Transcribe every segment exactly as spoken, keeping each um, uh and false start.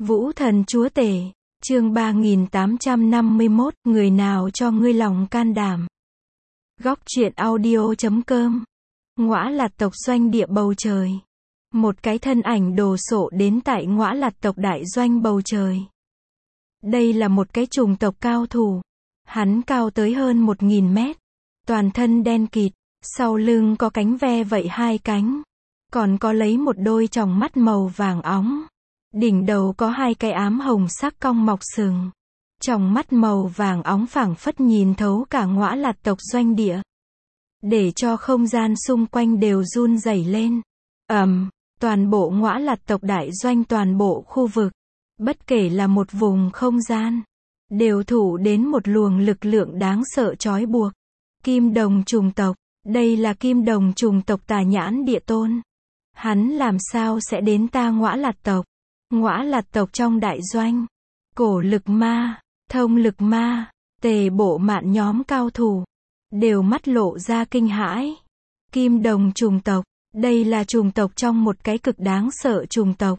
Vũ Thần Chúa Tể, chương ba nghìn tám trăm năm mươi mốt, người nào cho ngươi lòng can đảm. Góc truyện audio chấm com. Ngõa Lạt tộc doanh địa bầu trời. Một cái thân ảnh đồ sộ đến tại Ngõa Lạt tộc đại doanh bầu trời. Đây là một cái chủng tộc cao thủ. Hắn cao tới hơn một nghìn mét. Toàn thân đen kịt, sau lưng có cánh ve vậy hai cánh. Còn có lấy một đôi tròng mắt màu vàng óng. Đỉnh đầu có hai cái ám hồng sắc cong mọc sừng. Tròng mắt màu vàng óng phảng phất nhìn thấu cả Ngõa Lạt tộc doanh địa. Để cho không gian xung quanh đều run rẩy lên. Ầm, toàn bộ Ngõa Lạt tộc đại doanh, toàn bộ khu vực, bất kể là một vùng không gian, đều thủ đến một luồng lực lượng đáng sợ trói buộc. Kim đồng trùng tộc, đây là kim đồng trùng tộc Tà Nhãn Địa Tôn. Hắn làm sao sẽ đến ta Ngõa Lạt tộc? Ngõa Lạt tộc trong đại doanh, Cổ Lực Ma, Thông Lực Ma, Tề Bộ Mạn nhóm cao thủ đều mắt lộ ra kinh hãi. Kim đồng trùng tộc, đây là trùng tộc trong một cái cực đáng sợ trùng tộc.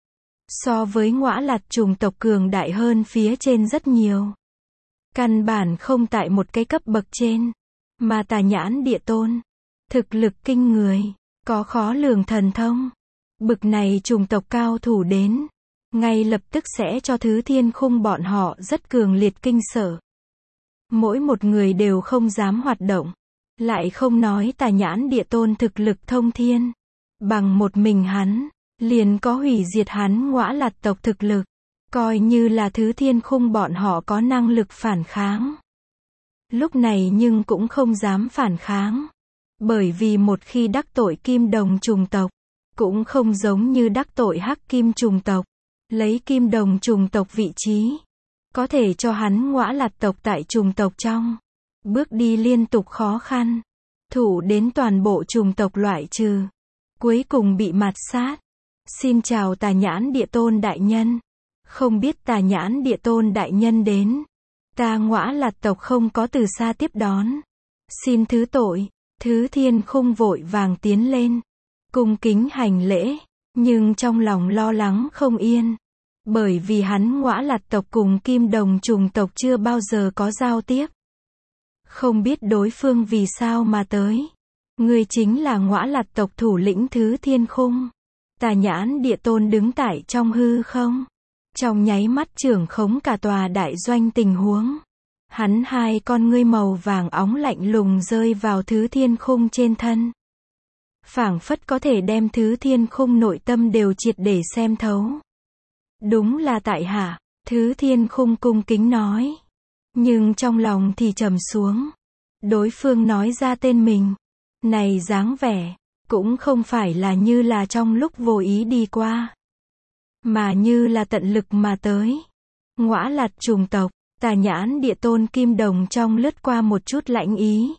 So với Ngõa Lạt trùng tộc cường đại hơn phía trên rất nhiều. Căn bản không tại một cái cấp bậc trên, mà Tà Nhãn Địa Tôn, thực lực kinh người, có khó lường thần thông. Bực này trùng tộc cao thủ đến, ngay lập tức sẽ cho Thứ Thiên Khung bọn họ rất cường liệt kinh sợ. Mỗi một người đều không dám hoạt động. Lại không nói Tà Nhãn Địa Tôn thực lực thông thiên. Bằng một mình hắn, liền có hủy diệt hắn Ngõa Lạt tộc thực lực. Coi như là Thứ Thiên Khung bọn họ có năng lực phản kháng. Lúc này nhưng cũng không dám phản kháng. Bởi vì một khi đắc tội kim đồng trùng tộc, cũng không giống như đắc tội hắc kim trùng tộc. Lấy kim đồng trùng tộc vị trí, có thể cho hắn Ngõa Lạt tộc tại trùng tộc trong bước đi liên tục khó khăn, thủ đến toàn bộ trùng tộc loại trừ, cuối cùng bị mạt sát. Xin chào Tà Nhãn Địa Tôn đại nhân. Không biết Tà Nhãn Địa Tôn đại nhân đến, ta Ngõa Lạt tộc không có từ xa tiếp đón. Xin thứ tội. Thứ Thiên Khung vội vàng tiến lên, cung kính hành lễ, nhưng trong lòng lo lắng không yên. Bởi vì hắn Ngõa Lạt tộc cùng kim đồng trùng tộc chưa bao giờ có giao tiếp. Không biết đối phương vì sao mà tới. Ngươi chính là Ngõa Lạt tộc thủ lĩnh Thứ Thiên Khung. Tà Nhãn Địa Tôn đứng tại trong hư không, trong nháy mắt trưởng khống cả tòa đại doanh tình huống. Hắn hai con ngươi màu vàng óng lạnh lùng rơi vào Thứ Thiên Khung trên thân. Phảng phất có thể đem Thứ Thiên Khung nội tâm đều triệt để xem thấu. Đúng là tại hạ. Thứ Thiên Khung cung kính nói. Nhưng trong lòng thì trầm xuống. Đối phương nói ra tên mình. Này dáng vẻ, cũng không phải là như là trong lúc vô ý đi qua, mà như là tận lực mà tới. Ngõa Lạt trùng tộc, Tà Nhãn Địa Tôn kim đồng trong lướt qua một chút lãnh ý.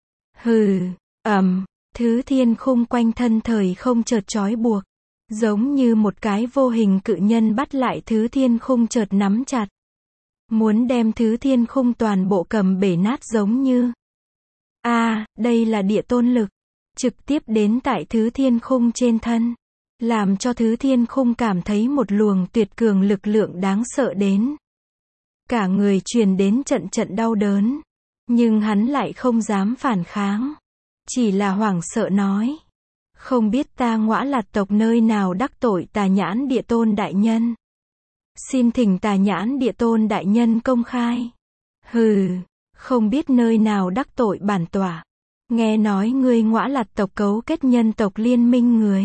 Hừ, ầm, Thứ Thiên Khung quanh thân thời không chợt trói buộc. Giống như một cái vô hình cự nhân bắt lại Thứ Thiên Khung chợt nắm chặt. Muốn đem Thứ Thiên Khung toàn bộ cầm bể nát giống như. A, à, đây là Địa Tôn lực. Trực tiếp đến tại Thứ Thiên Khung trên thân. Làm cho Thứ Thiên Khung cảm thấy một luồng tuyệt cường lực lượng đáng sợ đến. Cả người truyền đến trận trận đau đớn. Nhưng hắn lại không dám phản kháng. Chỉ là hoảng sợ nói. Không biết ta Ngõa Lạt tộc nơi nào đắc tội Tà Nhãn Địa Tôn đại nhân. Xin thỉnh Tà Nhãn Địa Tôn đại nhân công khai. Hừ, không biết nơi nào đắc tội bản tọa. Nghe nói ngươi Ngõa Lạt tộc cấu kết nhân tộc liên minh người.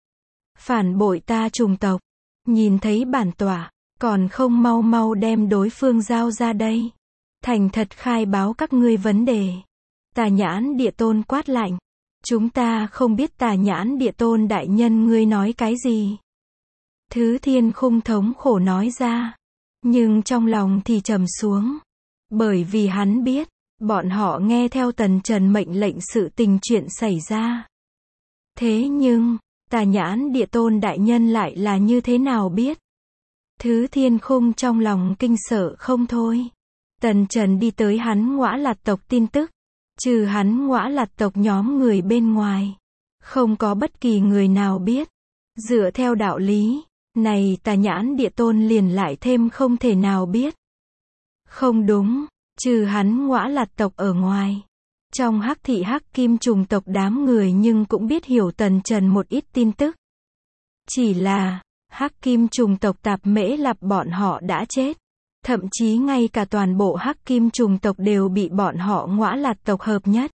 Phản bội ta trùng tộc. Nhìn thấy bản tọa, còn không mau mau đem đối phương giao ra đây. Thành thật khai báo các ngươi vấn đề. Tà Nhãn Địa Tôn quát lạnh. Chúng ta không biết Tà Nhãn Địa Tôn đại nhân ngươi nói cái gì. Thứ Thiên Khung thống khổ nói ra. Nhưng trong lòng thì trầm xuống. Bởi vì hắn biết, bọn họ nghe theo Tần Trần mệnh lệnh sự tình chuyện xảy ra. Thế nhưng, Tà Nhãn Địa Tôn đại nhân lại là như thế nào biết? Thứ Thiên Khung trong lòng kinh sợ không thôi. Tần Trần đi tới hắn Ngõa Lạt tộc tin tức. Trừ hắn Ngõa Lạt tộc nhóm người bên ngoài, không có bất kỳ người nào biết. Dựa theo đạo lý, Này tà nhãn địa tôn liền lại thêm không thể nào biết. Không đúng, trừ hắn Ngõa Lạt tộc ở ngoài. Trong Hắc thị Hắc Kim trùng tộc đám người nhưng cũng biết hiểu Tần Trần một ít tin tức. Chỉ là, Hắc Kim trùng tộc Tạp Mễ Lạp bọn họ đã chết. Thậm chí ngay cả toàn bộ Hắc Kim trùng tộc đều bị bọn họ Ngõa Lạt tộc hợp nhất.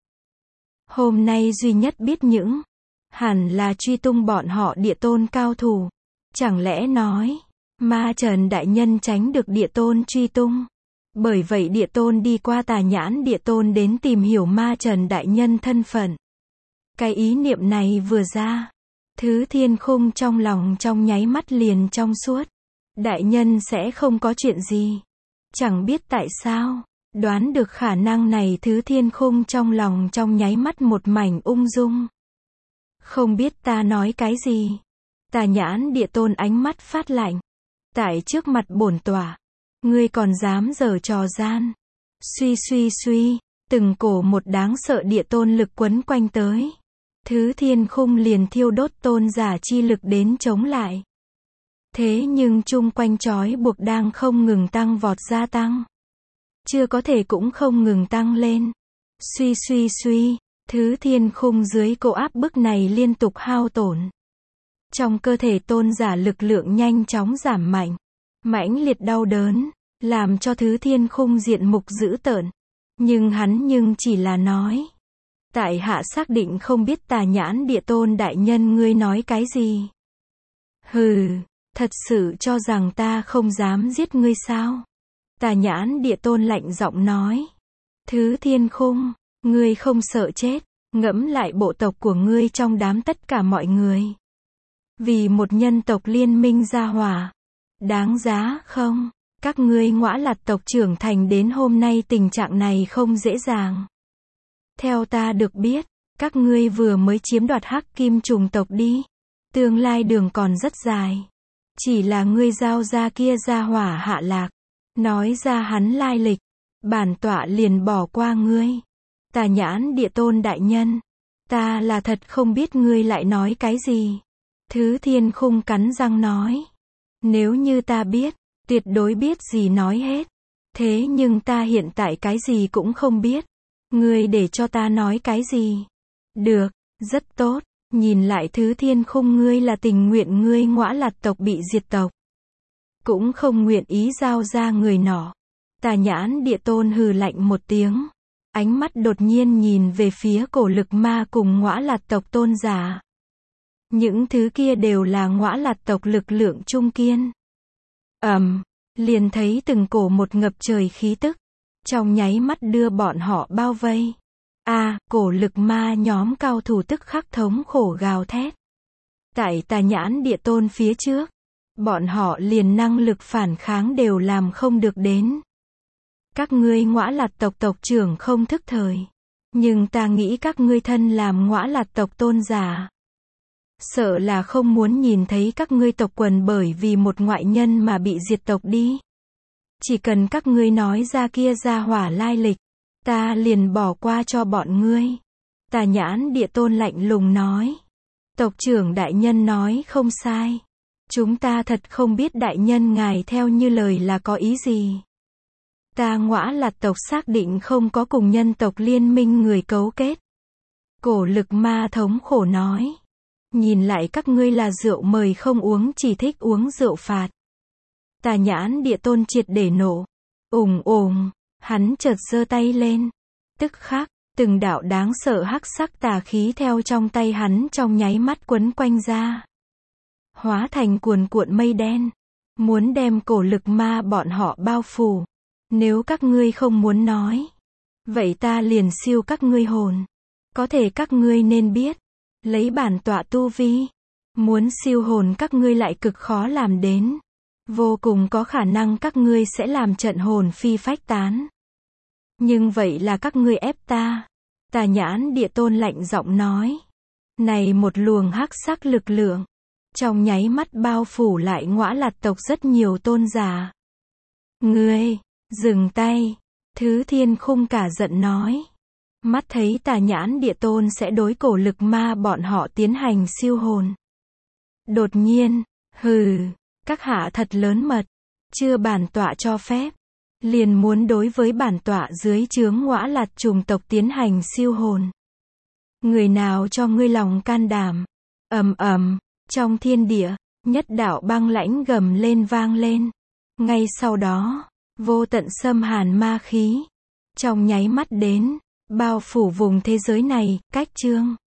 Hôm nay duy nhất biết những, hẳn là truy tung bọn họ địa tôn cao thủ. Chẳng lẽ nói, Ma Trần đại nhân tránh được địa tôn truy tung. Bởi vậy địa tôn đi qua tà nhãn địa tôn đến tìm hiểu Ma Trần đại nhân thân phận. Cái ý niệm này vừa ra, Thứ Thiên Khung trong lòng trong nháy mắt liền trong suốt. Đại nhân sẽ không có chuyện gì. Chẳng biết tại sao, đoán được khả năng này Thứ Thiên Khung trong lòng trong nháy mắt một mảnh ung dung. Không biết ta nói cái gì. Tà nhãn địa tôn ánh mắt phát lạnh. Tại trước mặt bổn tọa, ngươi còn dám giở trò gian. Suy suy suy, từng cổ một đáng sợ địa tôn lực quấn quanh tới. Thứ Thiên Khung liền thiêu đốt tôn giả chi lực đến chống lại. Thế nhưng chung quanh trói buộc đang không ngừng tăng vọt gia tăng. Chưa có thể cũng không ngừng tăng lên. Suy suy suy, Thứ Thiên Khung dưới cổ áp bức này liên tục hao tổn. Trong cơ thể tôn giả lực lượng nhanh chóng giảm mạnh. Mãnh liệt đau đớn, làm cho Thứ Thiên Khung diện mục dữ tợn. Nhưng hắn nhưng chỉ là nói. Tại hạ xác định không biết tà nhãn địa tôn đại nhân ngươi nói cái gì. Hừ, thật sự cho rằng ta không dám giết ngươi sao? Tà nhãn địa tôn lạnh giọng nói. Thứ Thiên Khung, ngươi không sợ chết, ngẫm lại bộ tộc của ngươi trong đám tất cả mọi người. Vì một nhân tộc liên minh gia hỏa. Đáng giá không? Các ngươi Ngõa Lạt tộc trưởng thành đến hôm nay tình trạng này không dễ dàng. Theo ta được biết, các ngươi vừa mới chiếm đoạt Hắc Kim trùng tộc đi. Tương lai đường còn rất dài. Chỉ là ngươi giao ra kia gia hỏa hạ lạc. Nói ra hắn lai lịch. Bản tọa liền bỏ qua ngươi. Tà nhãn địa tôn đại nhân. Ta là thật không biết ngươi lại nói cái gì. Thứ Thiên Khung cắn răng nói. Nếu như ta biết, tuyệt đối biết gì nói hết. Thế nhưng ta hiện tại cái gì cũng không biết. Ngươi để cho ta nói cái gì? Được, rất tốt. Nhìn lại Thứ Thiên Khung ngươi là tình nguyện ngươi Ngõa Lạt tộc bị diệt tộc. Cũng không nguyện ý giao ra người nọ. Tà nhãn địa tôn hừ lạnh một tiếng. Ánh mắt đột nhiên nhìn về phía cổ lực ma cùng Ngõa Lạt tộc tôn giả. Những thứ kia đều là Ngõa Lạt tộc lực lượng trung kiên. Ầm, um, liền thấy từng cổ một ngập trời khí tức. Trong nháy mắt đưa bọn họ bao vây. A, à, cổ lực ma nhóm cao thủ tức khắc thống khổ gào thét. Tại tà nhãn địa tôn phía trước, bọn họ liền năng lực phản kháng đều làm không được đến. Các ngươi Ngõa Lạt tộc tộc trưởng không thức thời. Nhưng ta nghĩ các ngươi thân làm Ngõa Lạt tộc tôn giả. Sợ là không muốn nhìn thấy các ngươi tộc quần bởi vì một ngoại nhân mà bị diệt tộc đi. Chỉ cần các ngươi nói ra kia gia hỏa lai lịch, ta liền bỏ qua cho bọn ngươi. Tà nhãn địa tôn lạnh lùng nói. Tộc trưởng đại nhân nói không sai. Chúng ta thật không biết đại nhân ngài theo như lời là có ý gì. Ta Ngõa Lạt tộc xác định không có cùng nhân tộc liên minh người cấu kết. Cổ lực ma thống khổ nói. Nhìn lại các ngươi là rượu mời không uống chỉ thích uống rượu phạt. Tà nhãn địa tôn triệt để nổ. Ùng ùng, hắn chợt giơ tay lên. Tức khắc, từng đạo đáng sợ hắc sắc tà khí theo trong tay hắn trong nháy mắt quấn quanh ra. Hóa thành cuồn cuộn mây đen. Muốn đem cổ lực ma bọn họ bao phủ. Nếu các ngươi không muốn nói, vậy ta liền siêu các ngươi hồn. Có thể các ngươi nên biết, lấy bản tọa tu vi, muốn siêu hồn các ngươi lại cực khó làm đến. Vô cùng có khả năng các ngươi sẽ làm trận hồn phi phách tán. Nhưng vậy là các ngươi ép ta. Tà nhãn địa tôn lạnh giọng nói. Này một luồng hắc sắc lực lượng. Trong nháy mắt bao phủ lại Ngõa Lạt tộc rất nhiều tôn giả. Ngươi, dừng tay. Thứ Thiên Khung cả giận nói. Mắt thấy tà nhãn địa tôn sẽ đối cổ lực ma bọn họ tiến hành siêu hồn. Đột nhiên, hừ, Các hạ thật lớn mật. Chưa bản tọa cho phép. Liền muốn đối với bản tọa dưới trướng Ngõa Lạt chủng tộc tiến hành siêu hồn. Người nào cho ngươi lòng can đảm? Ầm ầm, trong thiên địa, nhất đạo băng lãnh gầm lên vang lên. Ngay sau đó, vô tận xâm hàn ma khí, trong nháy mắt đến, bao phủ vùng thế giới này, cách chương